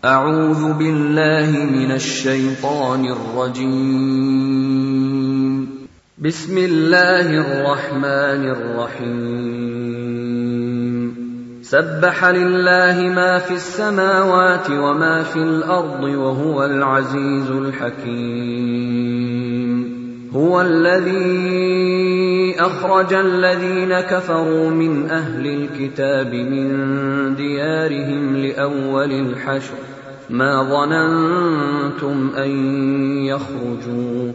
أعوذ بالله من الشيطان الرجيم. بسم الله الرحمن الرحيم. سبح لله ما في السماوات وما في الأرض وهو العزيز الحكيم. هو الذي أخرج الذين كفروا من أهل الكتاب من ديارهم لأول الحشر ما ظننتم أن يخرجوا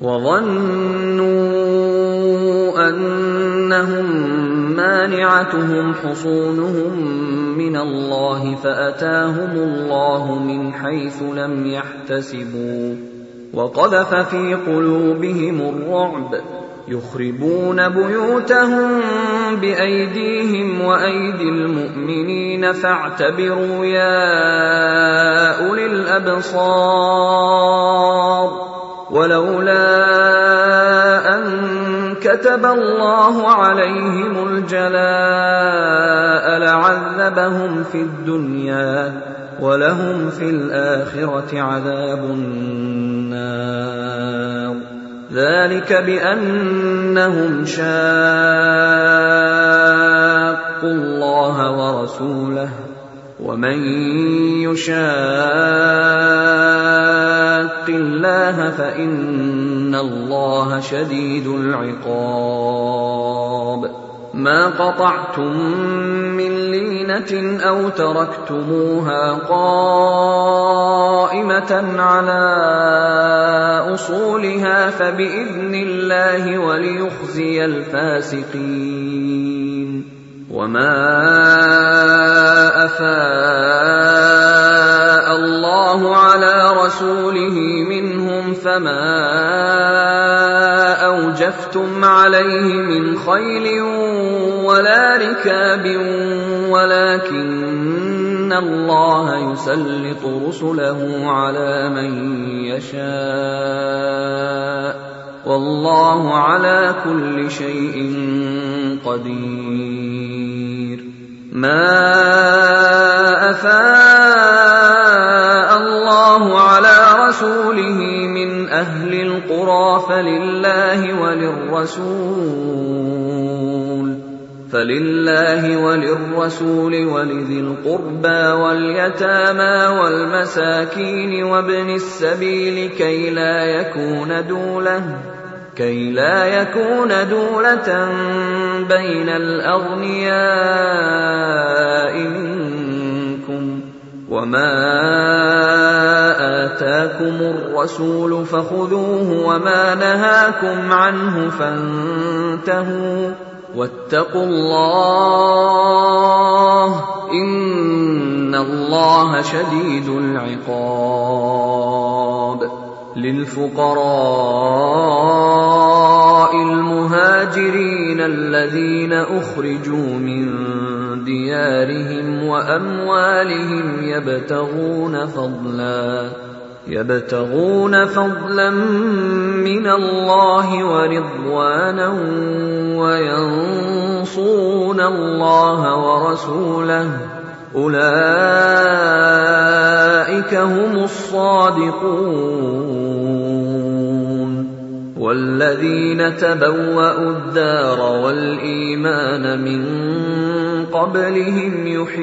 وظنوا أنهم مانعتهم حصونهم من الله فأتاهم الله من حيث لم يحتسبوا وقذف في قلوبهم الرعب يخربون بيوتهم بأيديهم وأيدي المؤمنين فاعتبروا يا أولي الأبصار. ولولا أن كتب الله عليهم الجلاء لعذبهم في الدنيا ولهم في الآخرة عذاب النار. ذلك بأنهم شاقوا الله ورسوله ومن يشاق الله فإن الله شديد العقاب. ما قطعتم من لينة أو تركتموها قائمة على أصولها فبإذن الله وليخزي الفاسقين. وما أفاء الله على رسوله منهم فما أوجفتم عليه من خيل ولا ركاب ولكن الله يسلط رسله على من يشاء والله على كل شيء قدير. ما أفاء الله على رسوله من أهل القرى فلله وللرسول ولذي القربى واليتامى والمساكين وابن السبيل كي لا يكون دولة بين الأغنياء منكم. وما آتاكم الرسول فخذوه وما نهاكم عنه فانتهوا واتقوا الله إن الله شديد العقاب. للفقراء المهاجرين الذين أخرجوا من ديارهم وأموالهم يبتغون فضلا من الله ورضوانا وينصرون الله ورسوله أولئك هم الصادقون. والذين تبوأوا الدار والإيمان من قبلهم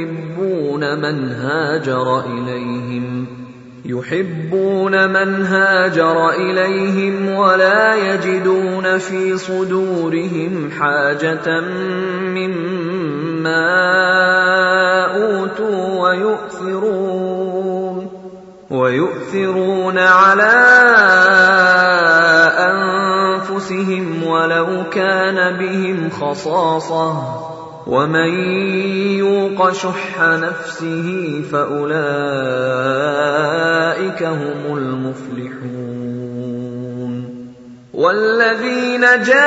يحبون من هاجر إليهم ولا يجدون في صدورهم حاجة مما أوتوا ويؤثرون على أنفسهم ولو كان بهم خصاصة ومن يوق شح نفسه فأولئك هم المفلحون. والذين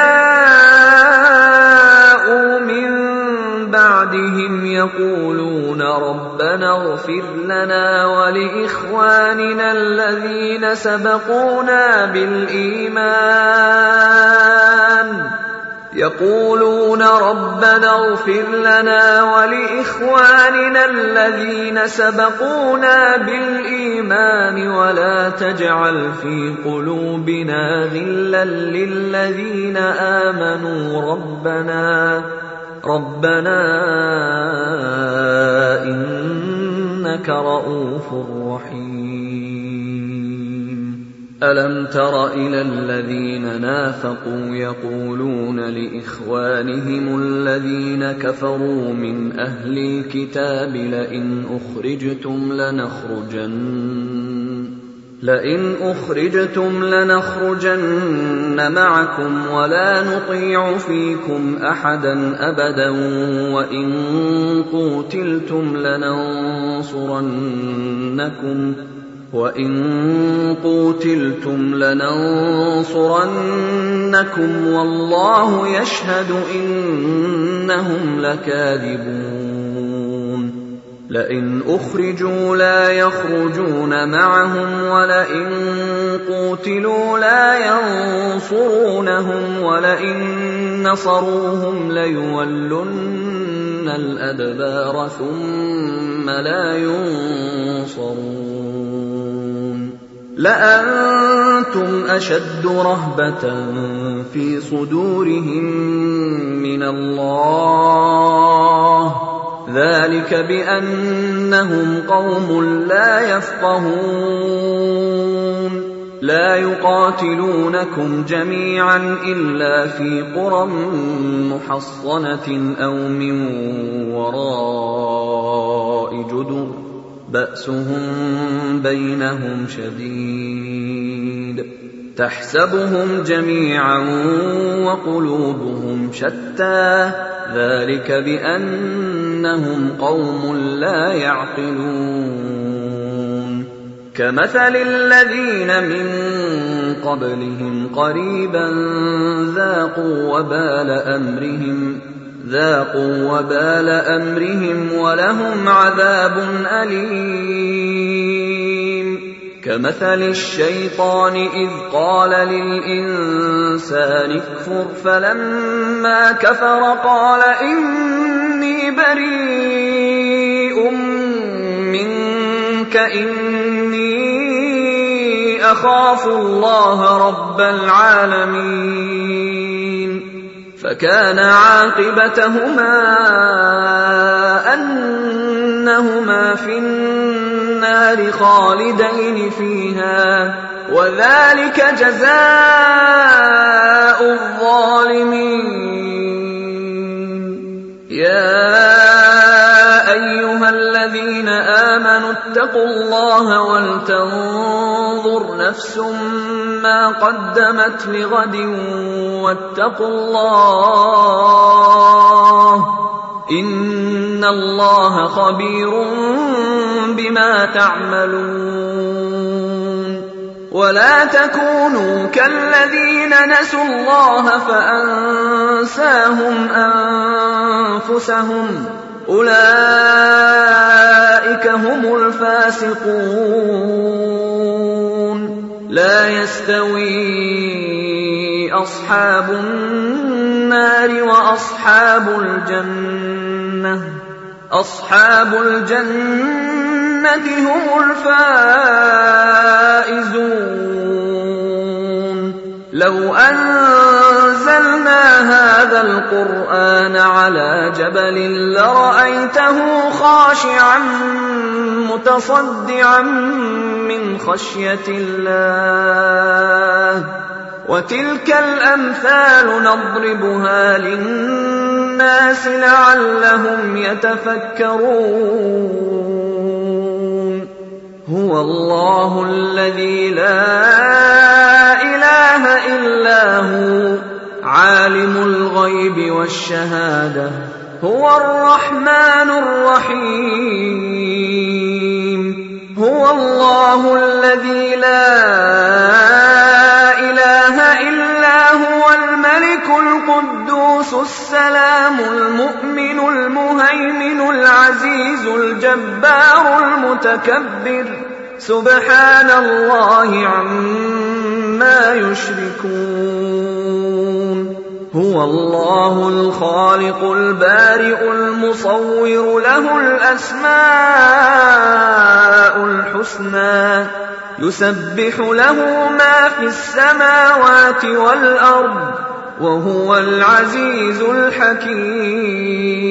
جاءوا من بعدهم يقولون ربنا اغفر لنا ولإخواننا الذين سبقونا بالإيمان يقولون ربنا اغفر لنا ولإخواننا الذين سبقونا بالإيمان الإيمان ولا تجعل في قلوبنا غلا للذين آمنوا ربنا إنك رؤوف رحيم. ألم تر إلى الذين نافقوا يقولون لإخوانهم الذين كفروا من أهل الكتاب لئن أخرجتم لنخرجن معكم ولا نطيع فيكم أحدا أبدا وإن قوتلتم لننصرنكم والله يشهد إنهم لكاذبون. لئن أخرجوا لا يخرجون معهم ولئن قوتلوا لا ينصرونهم ولئن نصروهم ليولن الأدبار ثم لا ينصرون. لأنتم أشد رهبة في صدورهم من الله ذلك بأنهم قوم لا يفقهون. لا يقاتلونكم جميعا إلا في قرى محصنة أو من وراء جدر بأسهم بينهم شديد تحسبهم جميعا وقلوبهم شتى ذلك بأنهم قوم لا يعقلون. كمثل الذين من قبلهم قريبا ذاقوا وبال أمرهم ولهم عذاب أليم. كمثل الشيطان إذ قال للإنسان اكفر فلما كفر قال إني بريء منك إني أخاف الله رب العالمين. فكان عاقبتهما أنهما في النار خالدين فيها وذلك جزاء الظالمين. يا أيها الذين آمنوا اتقوا الله ولتنظر نفس ما قدمت لغد واتقوا الله إن الله خبير بما تعملون. ولا تكونوا كالذين نسوا الله فأنساهم أنفسهم أولئك هم الفاسقون. لا يستوي أصحاب النار وأصحاب الجنة هم الفائزون. لو أنزلنا هذا القرآن على جبل لرأيته خاشعا متصدعا من خشية الله. وتلك الأمثال نضربها للناس لعلهم يتفكرون. هو الله الذي لا إله إلا هو عالم الغيب والشهادة هو الرحمن الرحيم. هو الله الذي لا إله إلا هو الملك القدوس السلام المؤمن المهيمن العزيز الجبار المتكبر سبحان الله عما يشركون. هو الله الخالق البارئ المصور له الأسماء الحسنى يسبح له ما في السماوات والأرض وهو العزيز الحكيم